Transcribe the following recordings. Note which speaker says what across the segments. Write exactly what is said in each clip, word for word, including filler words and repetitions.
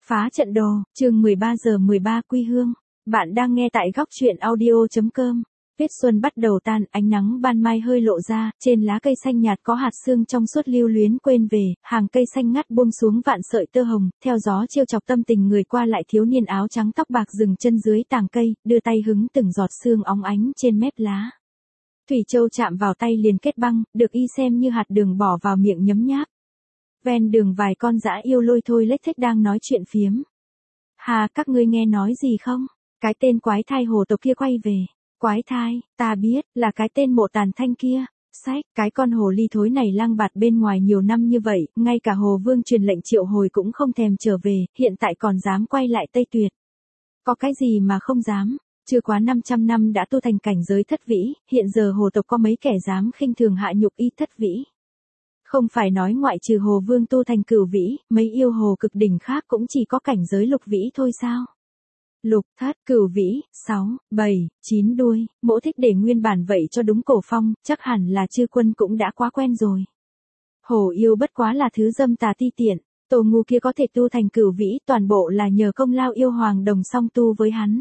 Speaker 1: Phá trận đồ, chương mười ba giờ mười ba Quy Hương. Bạn đang nghe tại góc truyện audio.com. Tiết xuân bắt đầu tan, ánh nắng ban mai hơi lộ ra, trên lá cây xanh nhạt có hạt sương trong suốt lưu luyến quên về, hàng cây xanh ngắt buông xuống vạn sợi tơ hồng, theo gió trêu chọc tâm tình người qua lại. Thiếu niên áo trắng tóc bạc dừng chân dưới tàng cây, đưa tay hứng từng giọt sương óng ánh trên mép lá. Thủy châu chạm vào tay liền kết băng, được y xem như hạt đường bỏ vào miệng nhấm nháp. Ven đường vài con dã yêu lôi thôi lếch thếch đang nói chuyện phiếm. Hà, các ngươi nghe nói gì không? Cái tên quái thai hồ tộc kia quay về. Quái thai, ta biết, là cái tên Mộ Tàn Thanh kia. Sách, cái con hồ ly thối này lang bạt bên ngoài nhiều năm như vậy, ngay cả Hồ Vương truyền lệnh triệu hồi cũng không thèm trở về, hiện tại còn dám quay lại Tây Tuyệt. Có cái gì mà không dám? Chưa quá năm trăm năm đã tu thành cảnh giới thất vĩ, hiện giờ hồ tộc có mấy kẻ dám khinh thường hạ nhục y thất vĩ. Không phải nói ngoại trừ Hồ Vương tu thành cửu vĩ, mấy yêu hồ cực đỉnh khác cũng chỉ có cảnh giới lục vĩ thôi sao? Lục, thất, cửu vĩ, sáu, bảy, chín đuôi, mỗ thích để nguyên bản vậy cho đúng cổ phong, chắc hẳn là chư quân cũng đã quá quen rồi. Hồ yêu bất quá là thứ dâm tà ti tiện, tổ ngu kia có thể tu thành cửu vĩ, toàn bộ là nhờ công lao yêu hoàng đồng song tu với hắn.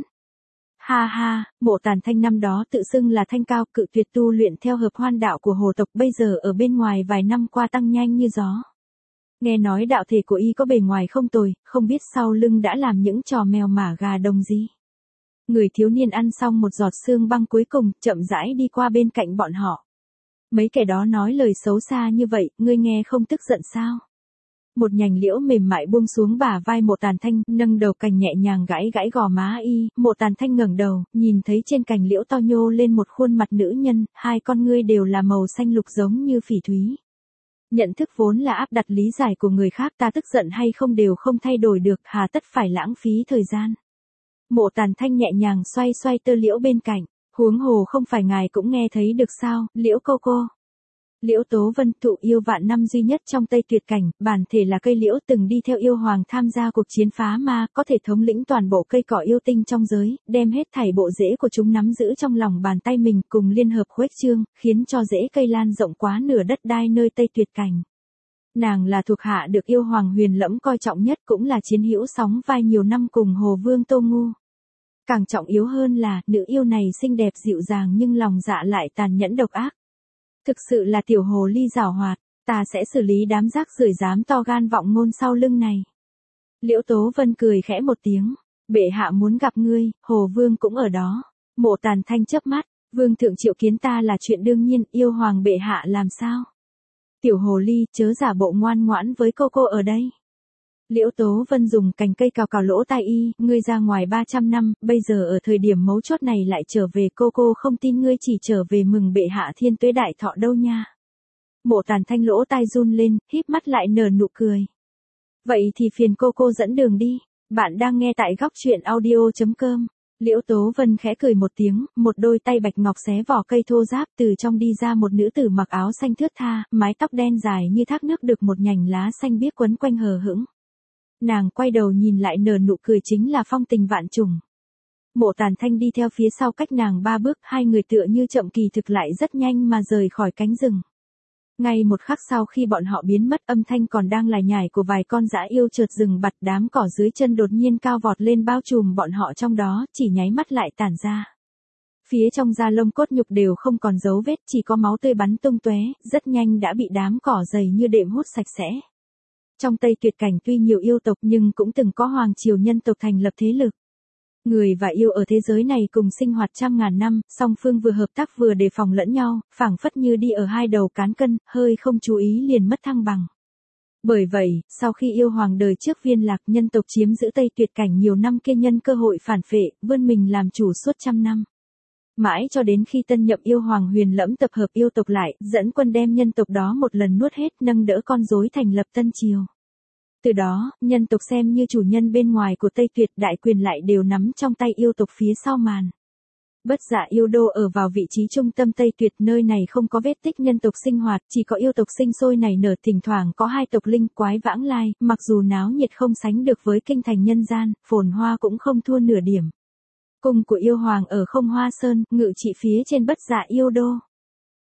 Speaker 1: Ha ha, Mộ Tàn Thanh năm đó tự xưng là thanh cao, cự tuyệt tu luyện theo hợp hoan đạo của hồ tộc, bây giờ ở bên ngoài vài năm qua tăng nhanh như gió. Nghe nói đạo thể của y có bề ngoài không tồi, không biết sau lưng đã làm những trò mèo mả gà đồng gì. Người thiếu niên ăn xong một giọt sương băng cuối cùng, chậm rãi đi qua bên cạnh bọn họ. Mấy kẻ đó nói lời xấu xa như vậy, ngươi nghe không tức giận sao? Một nhành liễu mềm mại buông xuống bả vai Mộ Tàn Thanh, nâng đầu cành nhẹ nhàng gãi gãi gò má y. Mộ Tàn Thanh ngẩng đầu, nhìn thấy trên cành liễu to nhô lên một khuôn mặt nữ nhân, hai con ngươi đều là màu xanh lục giống như phỉ thúy. Nhận thức vốn là áp đặt lý giải của người khác, ta tức giận hay không đều không thay đổi được, hà tất phải lãng phí thời gian. Mộ Tàn Thanh nhẹ nhàng xoay xoay tơ liễu bên cạnh, huống hồ không phải ngài cũng nghe thấy được sao, Liễu cô cô. Liễu Tố Vân, thụ yêu vạn năm duy nhất trong Tây Tuyệt cảnh, bản thể là cây liễu, từng đi theo yêu hoàng tham gia cuộc chiến phá ma, có thể thống lĩnh toàn bộ cây cỏ yêu tinh trong giới, đem hết thảy bộ rễ của chúng nắm giữ trong lòng bàn tay mình, cùng liên hợp khuếch trương, khiến cho rễ cây lan rộng quá nửa đất đai nơi Tây Tuyệt cảnh. Nàng là thuộc hạ được yêu hoàng Huyền Lẫm coi trọng nhất, cũng là chiến hữu sóng vai nhiều năm cùng Hồ Vương Tô Ngu. Càng trọng yếu hơn là, nữ yêu này xinh đẹp dịu dàng nhưng lòng dạ lại tàn nhẫn độc ác. Thực sự là tiểu hồ ly giảo hoạt, ta sẽ xử lý đám rác rưởi dám to gan vọng ngôn sau lưng này. Liễu Tố Vân cười khẽ một tiếng, bệ hạ muốn gặp ngươi, Hồ Vương cũng ở đó. Mộ Tàn Thanh chớp mắt, Vương thượng triệu kiến ta là chuyện đương nhiên, yêu hoàng bệ hạ làm sao? Tiểu hồ ly, chớ giả bộ ngoan ngoãn với cô cô ở đây. Liễu Tố Vân dùng cành cây cào cào lỗ tai y, ngươi ra ngoài ba trăm năm, bây giờ ở thời điểm mấu chốt này lại trở về, cô cô không tin ngươi chỉ trở về mừng bệ hạ thiên tuế đại thọ đâu nha. Mộ Tàn Thanh lỗ tai run lên, híp mắt lại nở nụ cười. Vậy thì phiền cô cô dẫn đường đi, bạn đang nghe tại góc truyện audio.com. Liễu Tố Vân khẽ cười một tiếng, một đôi tay bạch ngọc xé vỏ cây thô ráp, từ trong đi ra một nữ tử mặc áo xanh thướt tha, mái tóc đen dài như thác nước được một nhành lá xanh biếc quấn quanh hờ hững. Nàng quay đầu nhìn lại nở nụ cười, chính là Phong Tình Vạn Trùng. Mộ Tàn Thanh đi theo phía sau cách nàng ba bước, hai người tựa như chậm kỳ thực lại rất nhanh mà rời khỏi cánh rừng. Ngay một khắc sau khi bọn họ biến mất, âm thanh còn đang lải nhải của vài con dã yêu chợt dừng bặt, đám cỏ dưới chân đột nhiên cao vọt lên bao trùm bọn họ trong đó, chỉ nháy mắt lại tản ra. Phía trong da lông cốt nhục đều không còn dấu vết, chỉ có máu tươi bắn tung tóe, rất nhanh đã bị đám cỏ dày như đệm hút sạch sẽ. Trong Tây Tuyệt cảnh tuy nhiều yêu tộc nhưng cũng từng có hoàng triều nhân tộc thành lập thế lực. Người và yêu ở thế giới này cùng sinh hoạt trăm ngàn năm, song phương vừa hợp tác vừa đề phòng lẫn nhau, phảng phất như đi ở hai đầu cán cân, hơi không chú ý liền mất thăng bằng. Bởi vậy, sau khi yêu hoàng đời trước viên lạc, nhân tộc chiếm giữ Tây Tuyệt cảnh nhiều năm kia nhân cơ hội phản phệ, vươn mình làm chủ suốt trăm năm. Mãi cho đến khi tân nhậm yêu hoàng Huyền Lẫm tập hợp yêu tộc lại, dẫn quân đem nhân tộc đó một lần nuốt hết, nâng đỡ con rối thành lập tân triều. Từ đó, nhân tộc xem như chủ nhân bên ngoài của Tây Tuyệt, đại quyền lại đều nắm trong tay yêu tộc phía sau màn. Bất Dạ Yêu Đô ở vào vị trí trung tâm Tây Tuyệt, nơi này không có vết tích nhân tộc sinh hoạt, chỉ có yêu tộc sinh sôi nảy nở, thỉnh thoảng có hai tộc linh quái vãng lai, mặc dù náo nhiệt không sánh được với kinh thành nhân gian, phồn hoa cũng không thua nửa điểm. Cung của yêu hoàng ở Không Hoa Sơn, ngự trị phía trên Bất Dạ Yêu Đô.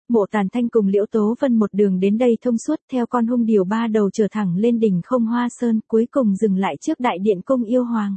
Speaker 1: Mộ Tàn Thanh cùng Liễu Tố Vân một đường đến đây thông suốt theo con hung điểu ba đầu trở thẳng lên đỉnh Không Hoa Sơn, cuối cùng dừng lại trước đại điện cung yêu hoàng.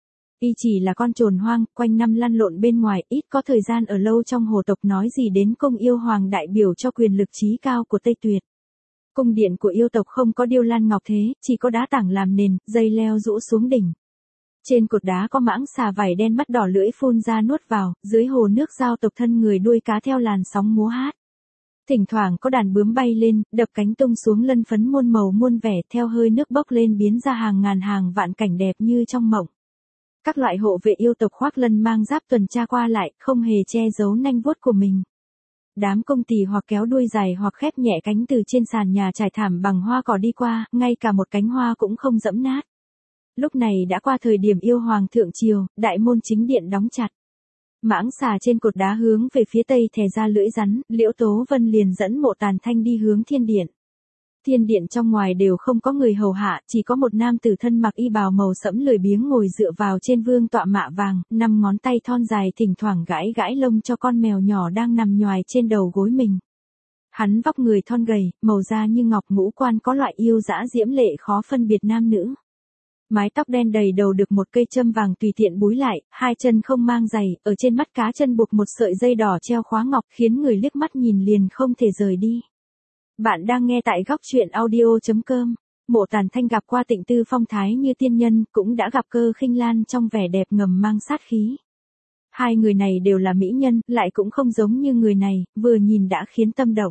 Speaker 1: Y chỉ là con trồn hoang, quanh năm lăn lộn bên ngoài, ít có thời gian ở lâu trong hồ tộc, nói gì đến cung yêu hoàng đại biểu cho quyền lực trí cao của Tây Tuyệt. Cung điện của yêu tộc không có điêu lan ngọc thế, chỉ có đá tảng làm nền, dây leo rũ xuống đỉnh. Trên cột đá có mãng xà vảy đen mắt đỏ lưỡi phun ra nuốt vào, dưới hồ nước giao tộc thân người đuôi cá theo làn sóng múa hát. Thỉnh thoảng có đàn bướm bay lên, đập cánh tung xuống lân phấn muôn màu muôn vẻ, theo hơi nước bốc lên biến ra hàng ngàn hàng vạn cảnh đẹp như trong mộng. Các loại hộ vệ yêu tộc khoác lân mang giáp tuần tra qua lại, không hề che giấu nanh vuốt của mình. Đám công tỳ hoặc kéo đuôi dài hoặc khép nhẹ cánh từ trên sàn nhà trải thảm bằng hoa cỏ đi qua, ngay cả một cánh hoa cũng không dẫm nát. Lúc này đã qua thời điểm yêu hoàng thượng triều, đại môn chính điện đóng chặt. Mãng xà trên cột đá hướng về phía tây thè ra lưỡi rắn, Liễu Tố Vân liền dẫn Mộ Tàn Thanh đi hướng thiên điện. Thiên điện trong ngoài đều không có người hầu hạ, chỉ có một nam tử thân mặc y bào màu sẫm lười biếng ngồi dựa vào trên vương tọa mạ vàng, năm ngón tay thon dài thỉnh thoảng gãi gãi lông cho con mèo nhỏ đang nằm nhoài trên đầu gối mình. Hắn vóc người thon gầy, màu da như ngọc, ngũ quan có loại yêu dã diễm lệ khó phân biệt nam nữ. Mái tóc đen đầy đầu được một cây châm vàng tùy tiện búi lại, hai chân không mang giày, ở trên mắt cá chân buộc một sợi dây đỏ treo khóa ngọc, khiến người liếc mắt nhìn liền không thể rời đi. Bạn đang nghe tại góc truyện audio chấm com. Mộ Tàn Thanh gặp qua Tịnh Tư phong thái như tiên nhân, cũng đã gặp Cơ Khinh Lan trong vẻ đẹp ngầm mang sát khí. Hai người này đều là mỹ nhân, lại cũng không giống như người này, vừa nhìn đã khiến tâm động.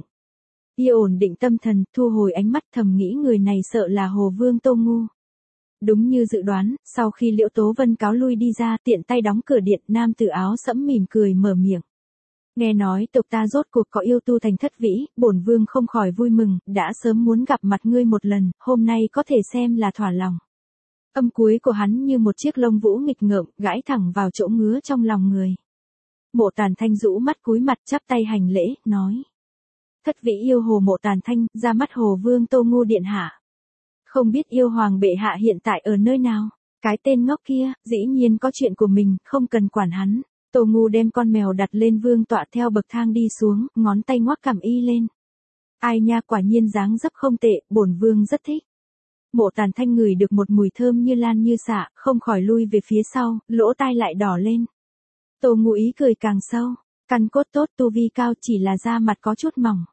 Speaker 1: Y ổn định tâm thần, thu hồi ánh mắt, thầm nghĩ người này sợ là Hồ Vương Tô Ngu. Đúng như dự đoán, sau khi Liễu Tố Vân cáo lui đi ra, tiện tay đóng cửa điện, nam tử áo sẫm mỉm cười mở miệng. Nghe nói tộc ta rốt cuộc có yêu tu thành thất vĩ, bổn vương không khỏi vui mừng, đã sớm muốn gặp mặt ngươi một lần, hôm nay có thể xem là thỏa lòng. Âm cuối của hắn như một chiếc lông vũ nghịch ngợm, gãi thẳng vào chỗ ngứa trong lòng người. Mộ Tàn Thanh rũ mắt cúi mặt chắp tay hành lễ, nói. Thất vĩ yêu hồ Mộ Tàn Thanh, ra mắt Hồ Vương Tô Ngu điện hạ. Không biết yêu hoàng bệ hạ hiện tại ở nơi nào, cái tên ngốc kia, dĩ nhiên có chuyện của mình, không cần quản hắn. Tô Ngu đem con mèo đặt lên vương tọa theo bậc thang đi xuống, ngón tay ngoắc cằm y lên. Ai nha, quả nhiên dáng dấp không tệ, bổn vương rất thích. Mộ Tàn Thanh ngửi được một mùi thơm như lan như xạ, không khỏi lui về phía sau, lỗ tai lại đỏ lên. Tô Ngu ý cười càng sâu, căn cốt tốt, tu vi cao, chỉ là da mặt có chút mỏng.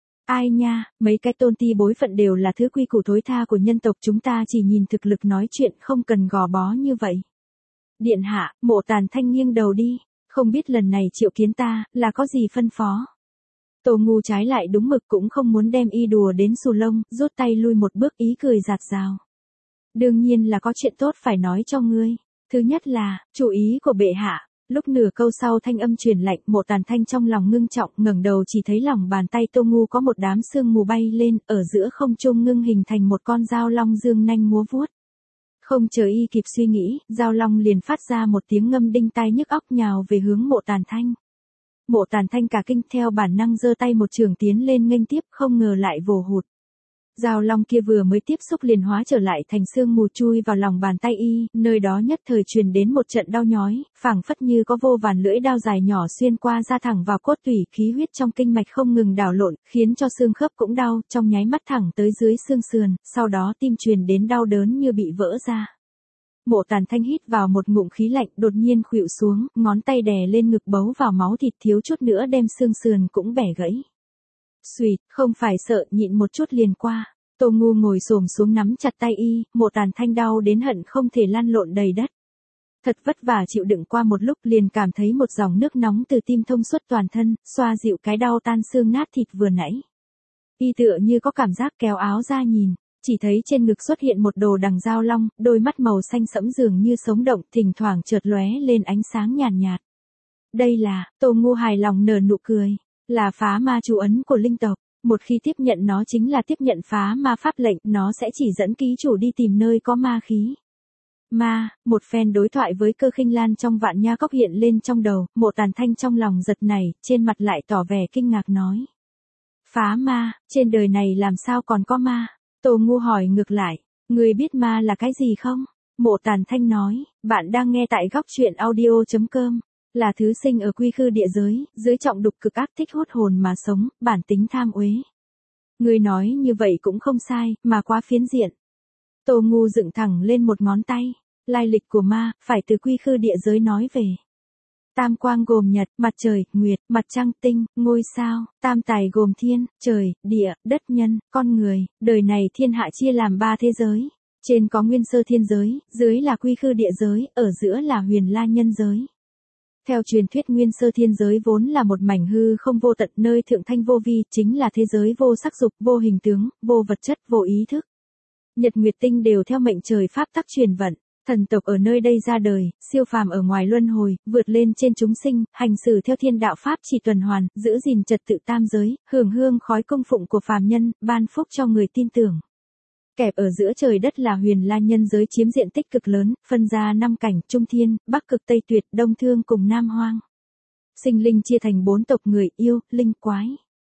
Speaker 1: Ai nha, mấy cái tôn ti bối phận đều là thứ quy củ thối tha của nhân tộc, chúng ta chỉ nhìn thực lực nói chuyện, không cần gò bó như vậy. Điện hạ, Mộ Tàn Thanh nghiêng đầu đi, không biết lần này triệu kiến ta, là có gì phân phó. Tô Ngu trái lại đúng mực, cũng không muốn đem y đùa đến xù lông, rút tay lui một bước, ý cười giạt rào. Đương nhiên là có chuyện tốt phải nói cho ngươi. Thứ nhất là, chủ ý của bệ hạ. Lúc nửa câu sau thanh âm truyền lạnh, Mộ Tàn Thanh trong lòng ngưng trọng, ngẩng đầu chỉ thấy lòng bàn tay Tô Ngu có một đám sương mù bay lên, ở giữa không trung ngưng hình thành một con dao long dương nanh múa vuốt. Không chờ y kịp suy nghĩ, dao long liền phát ra một tiếng ngâm đinh tai nhức óc nhào về hướng Mộ Tàn Thanh. Mộ Tàn Thanh cả kinh, theo bản năng giơ tay một trường tiến lên nghênh tiếp, không ngờ lại vồ hụt. Dao long kia vừa mới tiếp xúc liền hóa trở lại thành sương mù chui vào lòng bàn tay y, nơi đó nhất thời truyền đến một trận đau nhói, phảng phất như có vô vàn lưỡi dao dài nhỏ xuyên qua ra thẳng vào cốt tủy, khí huyết trong kinh mạch không ngừng đảo lộn, khiến cho xương khớp cũng đau, trong nháy mắt thẳng tới dưới xương sườn, sau đó tim truyền đến đau đớn như bị vỡ ra. Mộ Tàn Thanh hít vào một ngụm khí lạnh, đột nhiên khuỵu xuống, ngón tay đè lên ngực bấu vào máu thịt, thiếu chút nữa đem xương sườn cũng bẻ gãy. Xuỵt, không phải sợ, nhịn một chút liền qua. Tô Ngu ngồi xổm xuống nắm chặt tay y, Mộ Tàn Thanh đau đến hận không thể lăn lộn đầy đất. Thật vất vả chịu đựng qua một lúc, liền cảm thấy một dòng nước nóng từ tim thông suốt toàn thân, xoa dịu cái đau tan xương nát thịt vừa nãy. Y tựa như có cảm giác kéo áo ra nhìn, chỉ thấy trên ngực xuất hiện một đồ đằng dao long, đôi mắt màu xanh sẫm dường như sống động, thỉnh thoảng chợt lóe lên ánh sáng nhàn nhạt, nhạt. Đây là, Tô Ngu hài lòng nở nụ cười, là phá ma chú ấn của linh tộc. Một khi tiếp nhận nó chính là tiếp nhận phá ma pháp lệnh, nó sẽ chỉ dẫn ký chủ đi tìm nơi có ma khí. Ma, một phen đối thoại với Cơ Khinh Lan trong Vạn Nha Cốc hiện lên trong đầu, Mộ Tàn Thanh trong lòng giật nảy, trên mặt lại tỏ vẻ kinh ngạc nói. Phá ma, trên đời này làm sao còn có ma? Tô Ngu hỏi ngược lại, người biết ma là cái gì không? Mộ Tàn Thanh nói, bạn đang nghe tại góc truyện audio chấm com. Là thứ sinh ở quy khư địa giới, dưới trọng đục cực ác thích hút hồn mà sống, bản tính tham uế. Ngươi nói như vậy cũng không sai, mà quá phiến diện. Tô Ngu dựng thẳng lên một ngón tay. Lai lịch của ma, phải từ quy khư địa giới nói về. Tam quang gồm nhật, mặt trời, nguyệt, mặt trăng, tinh, ngôi sao, tam tài gồm thiên, trời, địa, đất, nhân, con người, đời này thiên hạ chia làm ba thế giới. Trên có nguyên sơ thiên giới, dưới là quy khư địa giới, ở giữa là huyền la nhân giới. Theo truyền thuyết nguyên sơ thiên giới vốn là một mảnh hư không vô tận nơi thượng thanh vô vi, chính là thế giới vô sắc dục, vô hình tướng, vô vật chất, vô ý thức. Nhật nguyệt tinh đều theo mệnh trời pháp tắc truyền vận. Thần tộc ở nơi đây ra đời, siêu phàm ở ngoài luân hồi, vượt lên trên chúng sinh, hành xử theo thiên đạo pháp chỉ tuần hoàn, giữ gìn trật tự tam giới, hưởng hương khói cung phụng của phàm nhân, ban phúc cho người tin tưởng. Kẹp ở giữa trời đất là huyền la nhân giới chiếm diện tích cực lớn, phân ra năm cảnh, trung thiên, bắc cực tây tuyệt, đông thương cùng nam hoang. Sinh linh chia thành bốn tộc người, yêu, linh, quái.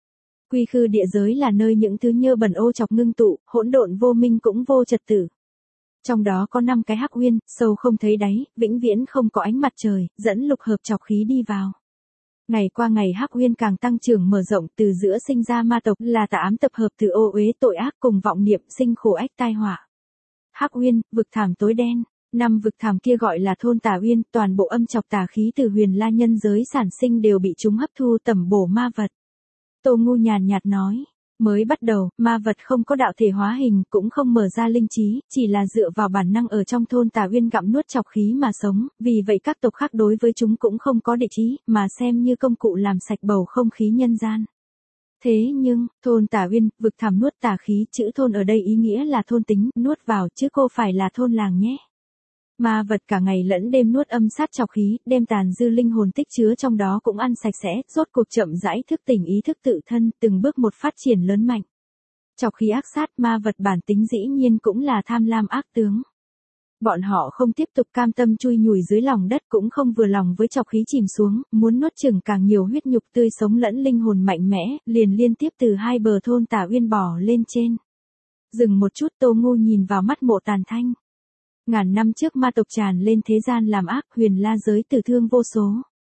Speaker 1: Quy khư địa giới là nơi những thứ nhơ bẩn ô chọc ngưng tụ, hỗn độn vô minh cũng vô trật tự. Trong đó có năm cái hắc uyên, sâu không thấy đáy, vĩnh viễn không có ánh mặt trời, dẫn lục hợp chọc khí đi vào. Ngày qua ngày hắc uyên càng tăng trưởng mở rộng, từ giữa sinh ra ma tộc là tà ám tập hợp từ ô uế tội ác cùng vọng niệm sinh khổ ách tai họa. Hắc uyên, vực thảm tối đen, năm vực thảm kia gọi là thôn tà uyên, toàn bộ âm chọc tà khí từ huyền la nhân giới sản sinh đều bị chúng hấp thu tẩm bổ ma vật. Tô Ngu nhàn nhạt nói. Mới bắt đầu, ma vật không có đạo thể hóa hình, cũng không mở ra linh trí, chỉ là dựa vào bản năng ở trong thôn tà uyên gặm nuốt chọc khí mà sống, vì vậy các tộc khác đối với chúng cũng không có địch ý, mà xem như công cụ làm sạch bầu không khí nhân gian. Thế nhưng, thôn tà uyên, vực thảm nuốt tà khí, chữ thôn ở đây ý nghĩa là thôn tính, nuốt vào, chứ cô phải là thôn làng nhé. Ma vật cả ngày lẫn đêm nuốt âm sát chọc khí, đem tàn dư linh hồn tích chứa trong đó cũng ăn sạch sẽ, rốt cuộc chậm rãi thức tỉnh ý thức tự thân, từng bước một phát triển lớn mạnh. Chọc khí ác sát, ma vật bản tính dĩ nhiên cũng là tham lam ác tướng. Bọn họ không tiếp tục cam tâm chui nhủi dưới lòng đất, cũng không vừa lòng với chọc khí chìm xuống, muốn nuốt chửng càng nhiều huyết nhục tươi sống lẫn linh hồn mạnh mẽ, liền liên tiếp từ hai bờ thôn tà uyên bò lên trên. Dừng một chút, Tô Ngu nhìn vào mắt Mộ Tàn Thanh. Ngàn năm trước ma tộc tràn lên thế gian làm ác, huyền la giới tử thương vô số.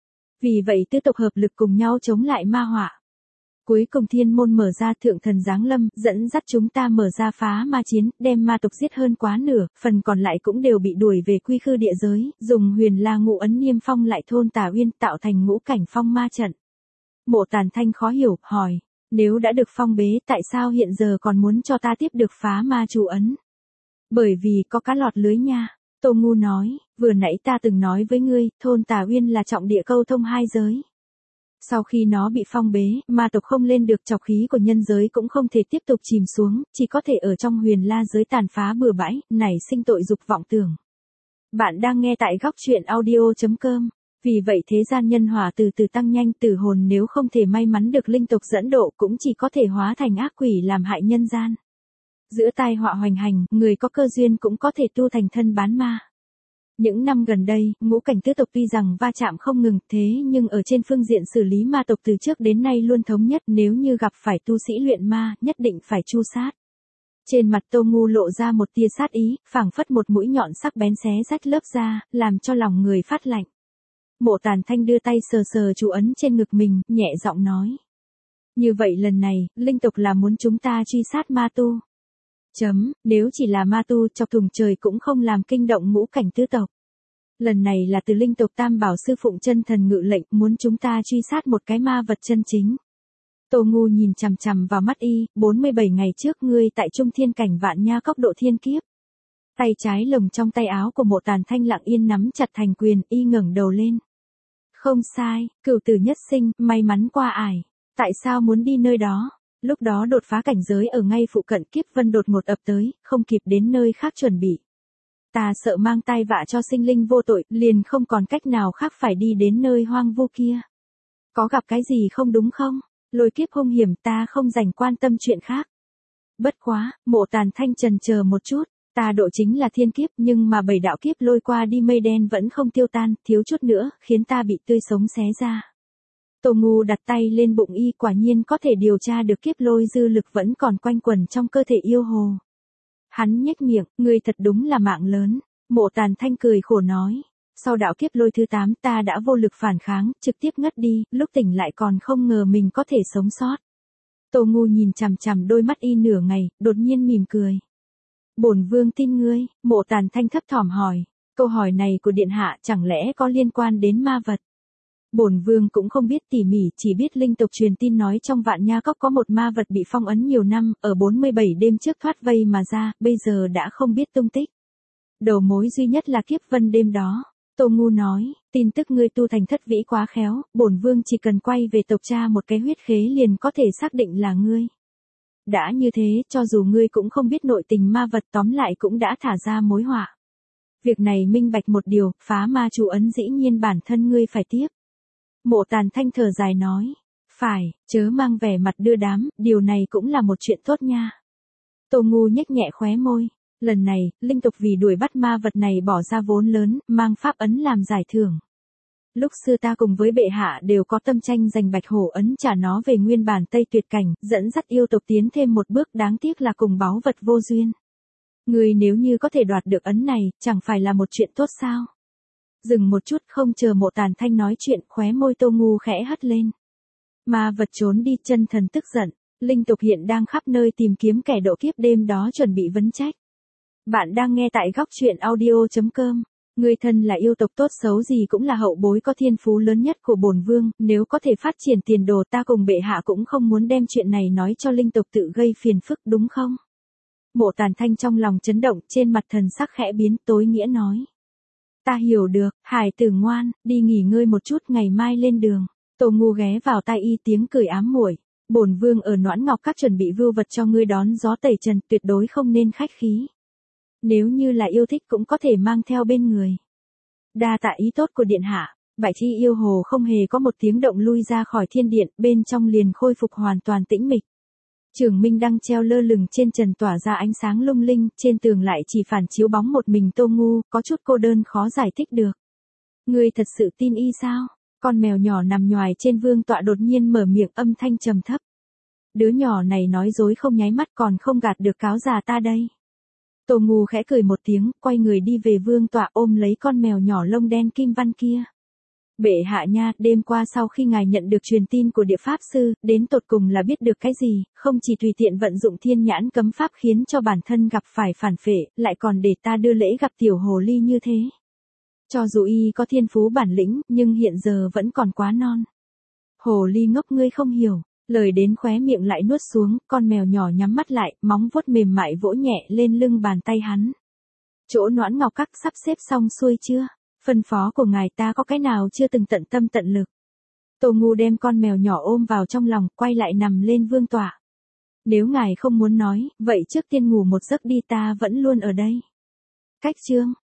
Speaker 1: Vì vậy tứ tộc hợp lực cùng nhau chống lại ma họa. Cuối cùng thiên môn mở ra, thượng thần giáng lâm, dẫn dắt chúng ta mở ra phá ma chiến, đem ma tộc giết hơn quá nửa, phần còn lại cũng đều bị đuổi về quy khư địa giới, dùng huyền la ngũ ấn niêm phong lại thôn tà uyên, tạo thành ngũ cảnh phong ma trận. Mộ Tàn Thanh khó hiểu, hỏi, nếu đã được phong bế, tại sao hiện giờ còn muốn cho ta tiếp được phá ma chủ ấn? Bởi vì có cá lọt lưới nha. Tô Ngu nói, vừa nãy ta từng nói với ngươi, thôn tà uyên là trọng địa câu thông hai giới. Sau khi nó bị phong bế, ma tộc không lên được, chọc khí của nhân giới cũng không thể tiếp tục chìm xuống, chỉ có thể ở trong huyền la giới tàn phá bừa bãi, nảy sinh tội dục vọng tưởng. Bạn đang nghe tại góc truyện audio chấm com. Vì vậy thế gian nhân hòa từ từ tăng nhanh, tử hồn nếu không thể may mắn được linh tộc dẫn độ cũng chỉ có thể hóa thành ác quỷ làm hại nhân gian. Giữa tai họa hoành hành, người có cơ duyên cũng có thể tu thành thân bán ma. Những năm gần đây, ngũ cảnh tứ tộc tuy rằng va chạm không ngừng, thế nhưng ở trên phương diện xử lý ma tộc từ trước đến nay luôn thống nhất, nếu như gặp phải tu sĩ luyện ma, nhất định phải chu sát. Trên mặt Tô Ngu lộ ra một tia sát ý, phảng phất một mũi nhọn sắc bén xé rách lớp da, làm cho lòng người phát lạnh. Mộ Tàn Thanh đưa tay sờ sờ chú ấn trên ngực mình, nhẹ giọng nói. Như vậy lần này, linh tộc là muốn chúng ta truy sát ma tu. Chấm, nếu chỉ là ma tu, chọc thùng trời cũng không làm kinh động ngũ cảnh tứ tộc. Lần này là từ linh tộc Tam Bảo Sư Phụng chân thần ngự lệnh, muốn chúng ta truy sát một cái ma vật chân chính. Tô Ngu nhìn chằm chằm vào mắt y, bốn mươi bảy ngày trước ngươi tại Trung Thiên Cảnh Vạn Nha Cốc độ thiên kiếp. Tay trái lồng trong tay áo của Mộ Tàn Thanh lặng yên nắm chặt thành quyền, y ngẩng đầu lên. Không sai, cửu tử nhất sinh, may mắn qua ải. Tại sao muốn đi nơi đó? Lúc đó đột phá cảnh giới ở ngay phụ cận, kiếp vân đột ngột ập tới, không kịp đến nơi khác chuẩn bị. Ta sợ mang tai vạ cho sinh linh vô tội, liền không còn cách nào khác phải đi đến nơi hoang vu kia. Có gặp cái gì không đúng không? Lôi kiếp hung hiểm, ta không dành quan tâm chuyện khác. Bất quá, Mộ Tàn Thanh chần chờ một chút, ta độ chính là thiên kiếp, nhưng mà bảy đạo kiếp lôi qua đi mây đen vẫn không tiêu tan, thiếu chút nữa, khiến ta bị tươi sống xé ra. Tô Ngu đặt tay lên bụng y, quả nhiên có thể điều tra được kiếp lôi dư lực vẫn còn quanh quẩn trong cơ thể yêu hồ. Hắn nhếch miệng, ngươi thật đúng là mạng lớn. Mộ Tàn Thanh cười khổ nói, sau đạo kiếp lôi thứ tám ta đã vô lực phản kháng, trực tiếp ngất đi, lúc tỉnh lại còn không ngờ mình có thể sống sót. Tô Ngu nhìn chằm chằm đôi mắt y nửa ngày, đột nhiên mỉm cười. Bổn vương tin ngươi, Mộ Tàn Thanh thấp thỏm hỏi. Câu hỏi này của điện hạ chẳng lẽ có liên quan đến ma vật? Bổn vương cũng không biết tỉ mỉ, chỉ biết linh tộc truyền tin nói trong Vạn Nha Cốc có một ma vật bị phong ấn nhiều năm, ở bốn mươi bảy đêm trước thoát vây mà ra, bây giờ đã không biết tung tích. Đầu mối duy nhất là kiếp vân đêm đó. Tô Ngu nói, tin tức ngươi tu thành thất vĩ quá khéo, bổn vương chỉ cần quay về tộc tra một cái huyết khế liền có thể xác định là ngươi. Đã như thế, cho dù ngươi cũng không biết nội tình ma vật, tóm lại cũng đã thả ra mối họa. Việc này minh bạch một điều, phá ma chú ấn dĩ nhiên bản thân ngươi phải tiếp. Mộ Tàn Thanh thở dài nói, phải, chớ mang vẻ mặt đưa đám, điều này cũng là một chuyện tốt nha. Tô Ngu nhếch nhẹ khóe môi, lần này, linh tộc vì đuổi bắt ma vật này bỏ ra vốn lớn, mang pháp ấn làm giải thưởng. Lúc xưa ta cùng với bệ hạ đều có tâm tranh giành bạch hổ ấn trả nó về nguyên bản Tây Tuyệt Cảnh, dẫn dắt yêu tộc tiến thêm một bước, đáng tiếc là cùng báu vật vô duyên. Người nếu như có thể đoạt được ấn này, chẳng phải là một chuyện tốt sao? Dừng một chút, không chờ Mộ Tàn Thanh nói chuyện, khóe môi Tô Ngu khẽ hất lên. Ma vật trốn đi, chân thần tức giận, linh tộc hiện đang khắp nơi tìm kiếm kẻ độ kiếp đêm đó chuẩn bị vấn trách. Bạn đang nghe tại góc truyện audio chấm com. Người thân là yêu tộc tốt xấu gì cũng là hậu bối có thiên phú lớn nhất của bổn vương, nếu có thể phát triển tiền đồ ta cùng bệ hạ cũng không muốn đem chuyện này nói cho linh tộc tự gây phiền phức đúng không? Mộ Tàn Thanh trong lòng chấn động, trên mặt thần sắc khẽ biến, tối nghĩa nói. Ta hiểu được, hải tử ngoan, đi nghỉ ngơi một chút, ngày mai lên đường. Tô Ngu ghé vào tai y tiếng cười ám muội. Bổn vương ở Noãn Ngọc Các chuẩn bị vưu vật cho ngươi đón gió tẩy trần, tuyệt đối không nên khách khí. Nếu như là yêu thích cũng có thể mang theo bên người. Đa tạ ý tốt của điện hạ. Bạch y yêu hồ không hề có một tiếng động lui ra khỏi thiên điện, bên trong liền khôi phục hoàn toàn tĩnh mịch. Trường Minh đang treo lơ lửng trên trần tỏa ra ánh sáng lung linh, trên tường lại chỉ phản chiếu bóng một mình Tô Ngu, có chút cô đơn khó giải thích được. Ngươi thật sự tin y sao? Con mèo nhỏ nằm nhoài trên vương tọa đột nhiên mở miệng, âm thanh trầm thấp. Đứa nhỏ này nói dối không nháy mắt, còn không gạt được cáo già ta đây. Tô Ngu khẽ cười một tiếng, quay người đi về vương tọa, ôm lấy con mèo nhỏ lông đen kim văn kia. Bệ hạ nha, đêm qua sau khi ngài nhận được truyền tin của địa pháp sư, đến tột cùng là biết được cái gì, không chỉ tùy tiện vận dụng thiên nhãn cấm pháp khiến cho bản thân gặp phải phản phệ, lại còn để ta đưa lễ gặp tiểu hồ ly như thế. Cho dù y có thiên phú bản lĩnh, nhưng hiện giờ vẫn còn quá non. Hồ ly ngốc, ngươi không hiểu. Lời đến khóe miệng lại nuốt xuống, con mèo nhỏ nhắm mắt lại, móng vuốt mềm mại vỗ nhẹ lên lưng bàn tay hắn. Chỗ Noãn Ngọc Các sắp xếp xong xuôi chưa? Phân phó của ngài ta có cái nào chưa từng tận tâm tận lực? Tô Ngu đem con mèo nhỏ ôm vào trong lòng, quay lại nằm lên vương tọa. Nếu ngài không muốn nói, vậy trước tiên ngủ một giấc đi, ta vẫn luôn ở đây. Cách chương